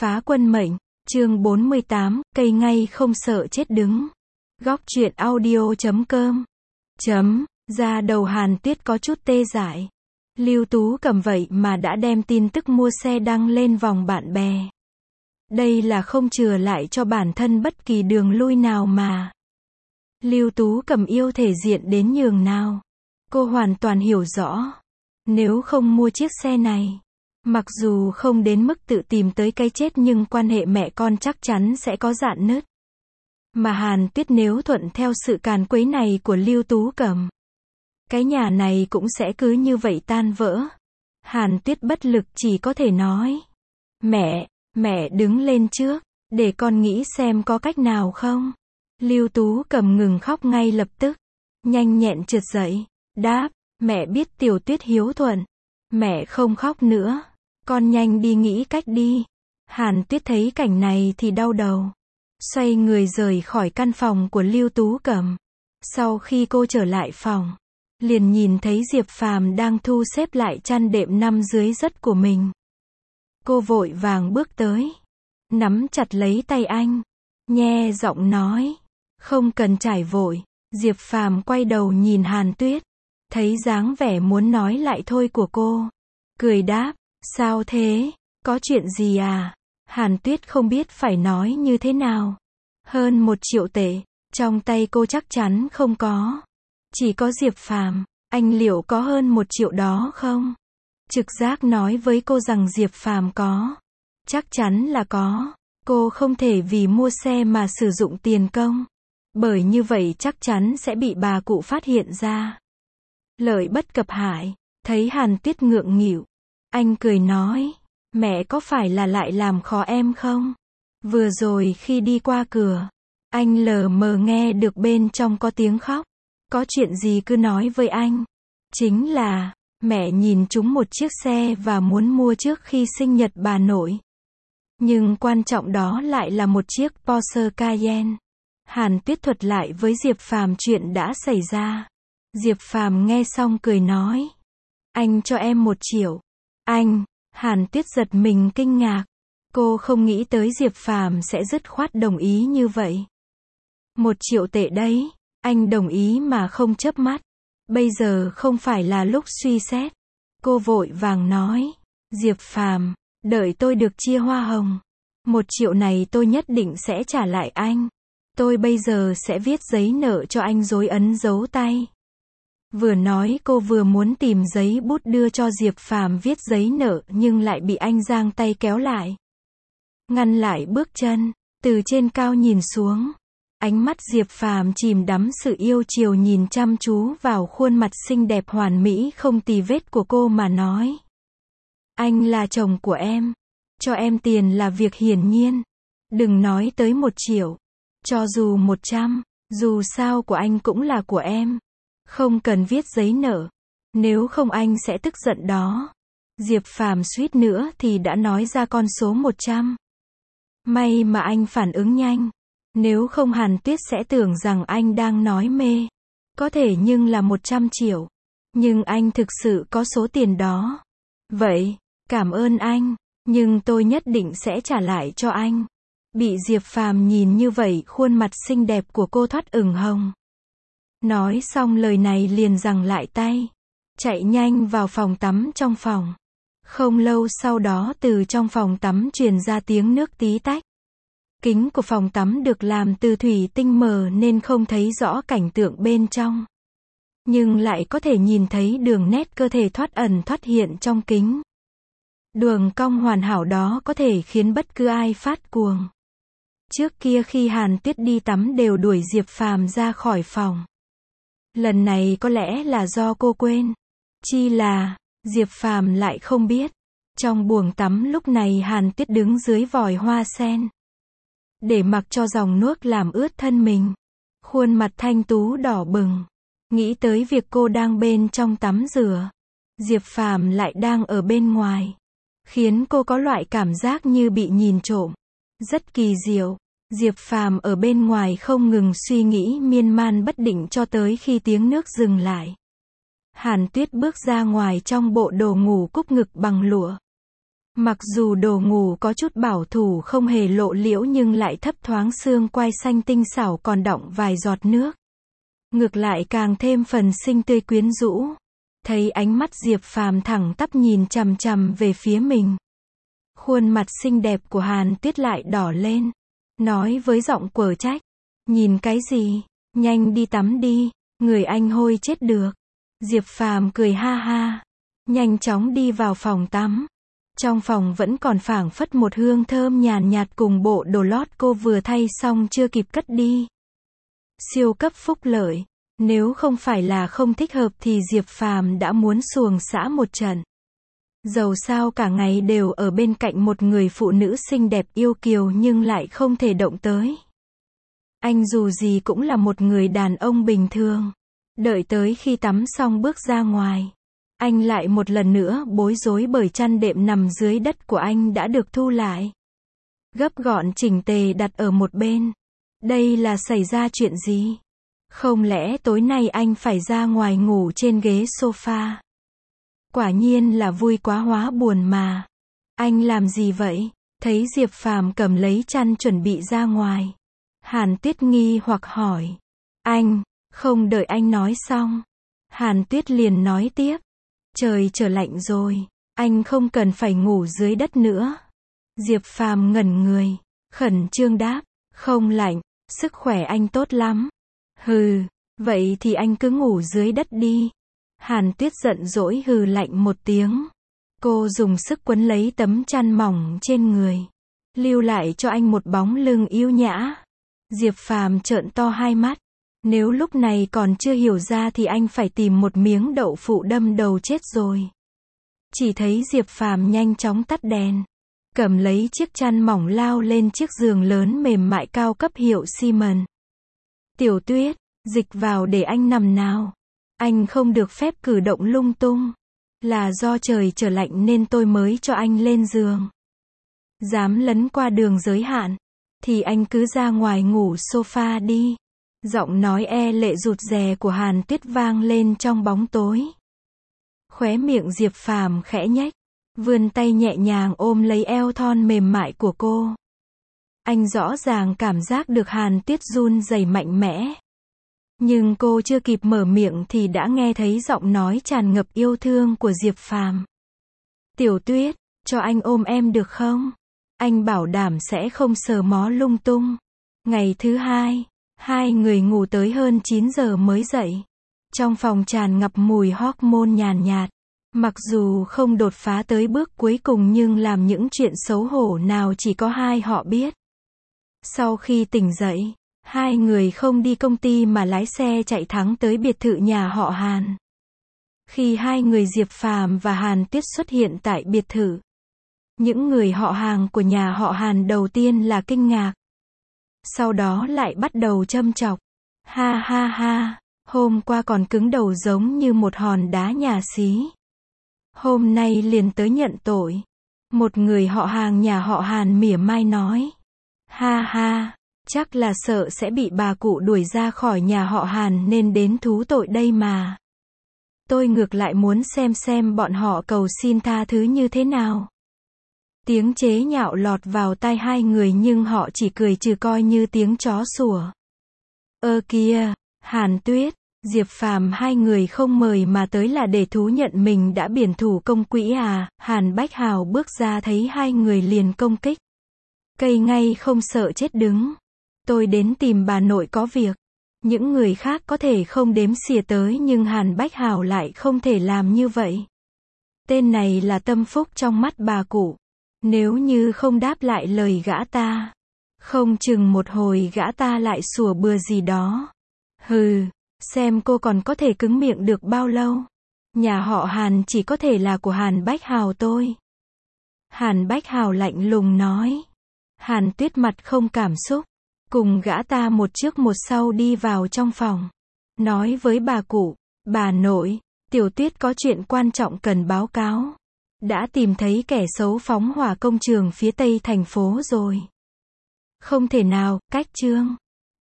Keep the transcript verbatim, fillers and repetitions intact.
Phá quân mệnh, chương bốn mươi tám, cây ngay không sợ chết đứng. Góc truyện audio chấm com. Chấm, ra đầu Hàn Tuyết có chút tê dại. Lưu Tú Cầm vậy mà đã đem tin tức mua xe đăng lên vòng bạn bè. Đây là không chừa lại cho bản thân bất kỳ đường lui nào mà. Lưu Tú Cầm yêu thể diện đến nhường nào. Cô hoàn toàn hiểu rõ. Nếu không mua chiếc xe này, mặc dù không đến mức tự tìm tới cái chết nhưng quan hệ mẹ con chắc chắn sẽ có rạn nứt. Mà Hàn Tuyết nếu thuận theo sự càn quấy này của Lưu Tú Cầm, cái nhà này cũng sẽ cứ như vậy tan vỡ. Hàn Tuyết bất lực chỉ có thể nói, mẹ, mẹ đứng lên trước, để con nghĩ xem có cách nào không. Lưu Tú Cầm ngừng khóc ngay lập tức, nhanh nhẹn trượt dậy, đáp, mẹ biết Tiểu Tuyết hiếu thuận, mẹ không khóc nữa, con nhanh đi nghĩ cách đi. Hàn Tuyết thấy cảnh này thì đau đầu, xoay người rời khỏi căn phòng của Lưu Tú Cầm. Sau khi cô trở lại phòng, liền nhìn thấy Diệp Phàm đang thu xếp lại chăn đệm nằm dưới giấc của mình. Cô vội vàng bước tới, nắm chặt lấy tay anh, nhe giọng nói, không cần trải vội. Diệp Phàm quay đầu nhìn Hàn Tuyết, thấy dáng vẻ muốn nói lại thôi của cô, cười đáp, sao thế, có chuyện gì à? Hàn Tuyết không biết phải nói như thế nào. Hơn một triệu tệ, trong tay cô chắc chắn không có. Chỉ có Diệp Phàm, anh liệu có hơn một triệu đó không? Trực giác nói với cô rằng Diệp Phàm có. Chắc chắn là có. Cô không thể vì mua xe mà sử dụng tiền công. Bởi như vậy chắc chắn sẽ bị bà cụ phát hiện ra. Lợi bất cập hại, thấy Hàn Tuyết ngượng nghịu, anh cười nói, mẹ có phải là lại làm khó em không? Vừa rồi khi đi qua cửa, anh lờ mờ nghe được bên trong có tiếng khóc. Có chuyện gì cứ nói với anh. Chính là, mẹ nhìn trúng một chiếc xe và muốn mua trước khi sinh nhật bà nội. Nhưng quan trọng đó lại là một chiếc Porsche Cayenne. Hàn Tuyết thuật lại với Diệp Phàm chuyện đã xảy ra. Diệp Phàm nghe xong cười nói, anh cho em một triệu. Anh, Hàn Tuyết giật mình kinh ngạc. Cô không nghĩ tới Diệp Phàm sẽ dứt khoát đồng ý như vậy. Một triệu tệ đấy, anh đồng ý mà không chớp mắt. Bây giờ không phải là lúc suy xét. Cô vội vàng nói, Diệp Phàm, đợi tôi được chia hoa hồng. Một triệu này tôi nhất định sẽ trả lại anh. Tôi bây giờ sẽ viết giấy nợ cho anh dối ấn dấu tay. Vừa nói cô vừa muốn tìm giấy bút đưa cho Diệp Phàm viết giấy nợ nhưng lại bị anh giang tay kéo lại. Ngăn lại bước chân, từ trên cao nhìn xuống. Ánh mắt Diệp Phàm chìm đắm sự yêu chiều nhìn chăm chú vào khuôn mặt xinh đẹp hoàn mỹ không tì vết của cô mà nói. Anh là chồng của em. Cho em tiền là việc hiển nhiên. Đừng nói tới một triệu. Cho dù một trăm, dù sao của anh cũng là của em. Không cần viết giấy nợ. Nếu không anh sẽ tức giận đó. Diệp Phàm suýt nữa thì đã nói ra con số một trăm. May mà anh phản ứng nhanh. Nếu không Hàn Tuyết sẽ tưởng rằng anh đang nói mê. Có thể nhưng là một trăm triệu. Nhưng anh thực sự có số tiền đó. Vậy, cảm ơn anh. Nhưng tôi nhất định sẽ trả lại cho anh. Bị Diệp Phàm nhìn như vậy khuôn mặt xinh đẹp của cô thoát ửng hồng. Nói xong lời này liền giằng lại tay. Chạy nhanh vào phòng tắm trong phòng. Không lâu sau đó từ trong phòng tắm truyền ra tiếng nước tí tách. Kính của phòng tắm được làm từ thủy tinh mờ nên không thấy rõ cảnh tượng bên trong. Nhưng lại có thể nhìn thấy đường nét cơ thể thoát ẩn thoát hiện trong kính. Đường cong hoàn hảo đó có thể khiến bất cứ ai phát cuồng. Trước kia khi Hàn Tuyết đi tắm đều đuổi Diệp Phàm ra khỏi phòng. Lần này có lẽ là do cô quên. Chi là, Diệp Phàm lại không biết. Trong buồng tắm lúc này Hàn Tuyết đứng dưới vòi hoa sen. Để mặc cho dòng nước làm ướt thân mình. Khuôn mặt thanh tú đỏ bừng. Nghĩ tới việc cô đang bên trong tắm rửa. Diệp Phàm lại đang ở bên ngoài. Khiến cô có loại cảm giác như bị nhìn trộm. Rất kỳ diệu. Diệp Phàm ở bên ngoài không ngừng suy nghĩ miên man bất định cho tới khi tiếng nước dừng lại. Hàn Tuyết bước ra ngoài trong bộ đồ ngủ cúc ngực bằng lụa. Mặc dù đồ ngủ có chút bảo thủ không hề lộ liễu nhưng lại thấp thoáng xương quai xanh tinh xảo còn đọng vài giọt nước. Ngược lại càng thêm phần xinh tươi quyến rũ. Thấy ánh mắt Diệp Phàm thẳng tắp nhìn chằm chằm về phía mình. Khuôn mặt xinh đẹp của Hàn Tuyết lại đỏ lên. Nói với giọng quở trách. Nhìn cái gì? Nhanh đi tắm đi. Người anh hôi chết được. Diệp Phàm cười ha ha. Nhanh chóng đi vào phòng tắm. Trong phòng vẫn còn phảng phất một hương thơm nhàn nhạt cùng bộ đồ lót cô vừa thay xong chưa kịp cất đi. Siêu cấp phúc lợi. Nếu không phải là không thích hợp thì Diệp Phàm đã muốn xuồng xã một trận. Dầu sao cả ngày đều ở bên cạnh một người phụ nữ xinh đẹp yêu kiều nhưng lại không thể động tới. Anh dù gì cũng là một người đàn ông bình thường. Đợi tới khi tắm xong bước ra ngoài. Anh lại một lần nữa bối rối bởi chăn đệm nằm dưới đất của anh đã được thu lại. Gấp gọn chỉnh tề đặt ở một bên. Đây là xảy ra chuyện gì? Không lẽ tối nay anh phải ra ngoài ngủ trên ghế sofa? Quả nhiên là vui quá hóa buồn mà. Anh làm gì vậy? Thấy Diệp Phàm cầm lấy chăn chuẩn bị ra ngoài. Hàn Tuyết nghi hoặc hỏi. Anh, không đợi anh nói xong. Hàn Tuyết liền nói tiếp. Trời trở lạnh rồi. Anh không cần phải ngủ dưới đất nữa. Diệp Phàm ngẩn người. Khẩn trương đáp. Không lạnh, sức khỏe anh tốt lắm. Hừ, vậy thì anh cứ ngủ dưới đất đi. Hàn Tuyết giận dỗi hừ lạnh một tiếng. Cô dùng sức quấn lấy tấm chăn mỏng trên người. Lưu lại cho anh một bóng lưng yêu nhã. Diệp Phàm trợn to hai mắt. Nếu lúc này còn chưa hiểu ra thì anh phải tìm một miếng đậu phụ đâm đầu chết rồi. Chỉ thấy Diệp Phàm nhanh chóng tắt đèn. Cầm lấy chiếc chăn mỏng lao lên chiếc giường lớn mềm mại cao cấp hiệu Siemens. Tiểu Tuyết, dịch vào để anh nằm nào. Anh không được phép cử động lung tung. Là do trời trở lạnh nên tôi mới cho anh lên giường. Dám lấn qua đường giới hạn, thì anh cứ ra ngoài ngủ sofa đi. Giọng nói e lệ rụt rè của Hàn Tuyết vang lên trong bóng tối. Khóe miệng Diệp Phàm khẽ nhếch, vươn tay nhẹ nhàng ôm lấy eo thon mềm mại của cô. Anh rõ ràng cảm giác được Hàn Tuyết run rẩy mạnh mẽ. Nhưng cô chưa kịp mở miệng thì đã nghe thấy giọng nói tràn ngập yêu thương của Diệp Phàm. Tiểu Tuyết, cho anh ôm em được không? Anh bảo đảm sẽ không sờ mó lung tung. Ngày thứ hai, hai người ngủ tới hơn chín giờ mới dậy. Trong phòng tràn ngập mùi hormone nhàn nhạt. Mặc dù không đột phá tới bước cuối cùng nhưng làm những chuyện xấu hổ nào chỉ có hai họ biết. Sau khi tỉnh dậy, hai người không đi công ty mà lái xe chạy thẳng tới biệt thự nhà họ Hàn. Khi hai người Diệp Phàm và Hàn Tuyết xuất hiện tại biệt thự, những người họ hàng của nhà họ Hàn đầu tiên là kinh ngạc. Sau đó lại bắt đầu châm chọc. Ha ha ha, hôm qua còn cứng đầu giống như một hòn đá nhà xí. Hôm nay liền tới nhận tội. Một người họ hàng nhà họ Hàn mỉa mai nói. Ha ha, chắc là sợ sẽ bị bà cụ đuổi ra khỏi nhà họ Hàn nên đến thú tội đây mà. Tôi ngược lại muốn xem xem bọn họ cầu xin tha thứ như thế nào. Tiếng chế nhạo lọt vào tai hai người nhưng họ chỉ cười trừ coi như tiếng chó sủa. Ơ kìa, Hàn Tuyết, Diệp Phàm hai người không mời mà tới là để thú nhận mình đã biển thủ công quỹ à? Hàn Bách Hào bước ra thấy hai người liền công kích. Cây ngay không sợ chết đứng. Tôi đến tìm bà nội có việc. Những người khác có thể không đếm xỉa tới nhưng Hàn Bách Hào lại không thể làm như vậy. Tên này là tâm phúc trong mắt bà cụ. Nếu như không đáp lại lời gã ta, không chừng một hồi gã ta lại sủa bừa gì đó. Hừ, xem cô còn có thể cứng miệng được bao lâu. Nhà họ Hàn chỉ có thể là của Hàn Bách Hào tôi. Hàn Bách Hào lạnh lùng nói. Hàn Tuyết mặt không cảm xúc, cùng gã ta một trước một sau đi vào trong phòng. Nói với bà cụ, bà nội, Tiểu Tuyết có chuyện quan trọng cần báo cáo. Đã tìm thấy kẻ xấu phóng hỏa công trường phía tây thành phố rồi. Không thể nào, cách chương.